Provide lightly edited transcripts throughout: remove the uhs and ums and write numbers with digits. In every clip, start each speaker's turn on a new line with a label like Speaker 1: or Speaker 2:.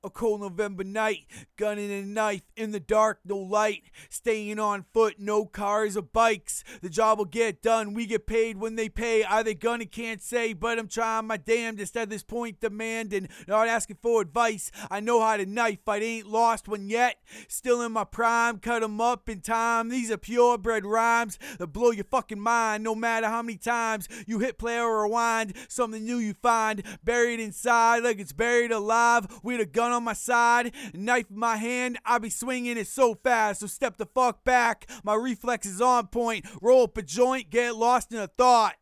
Speaker 1: A cold November night, gun and a knife in the dark, no light. Staying on foot, no cars or bikes. The job will get done, we get paid when they pay. Are they gonna, can't say, but I'm trying my damnedest at this point, demanding, not asking for advice. I know how to knife, I ain't lost one yet. Still in my prime, cut 'em up in time. These are purebred rhymes that blow your fucking mind. No matter how many times you hit play or rewind, something new you find buried inside like it's buried alive. With a gun on my side, knife in my hand, I be swinging it so fast, so step the fuck back. My reflexes on point, roll up a joint, get lost in a thought.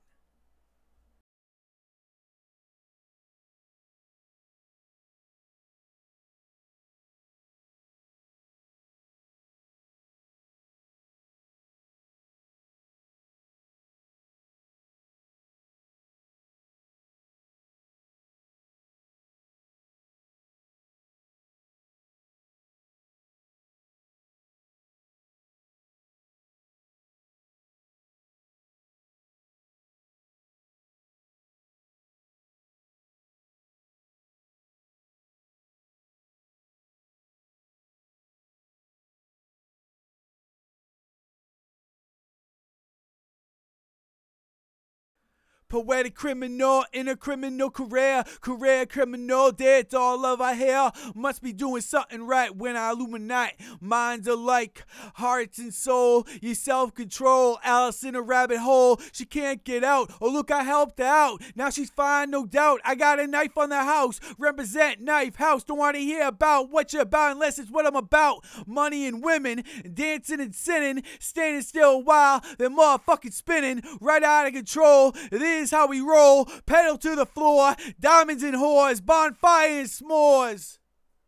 Speaker 1: Poetic criminal in a criminal career. Career criminal, dead to all of our hair. Must be doing something right when I illuminate. Minds alike, hearts and soul. Your self-control, Alice in a rabbit hole. She can't get out. Oh look, I helped her out. Now she's fine, no doubt. I got a knife on the house. Represent knife house. Don't want to hear about what you're about unless it's what I'm about. Money and women, dancing and sinning. Standing still a while, then motherfucking spinning. Right out of control. This is how we roll, pedal to the floor, diamonds and whores, bonfire and s'mores.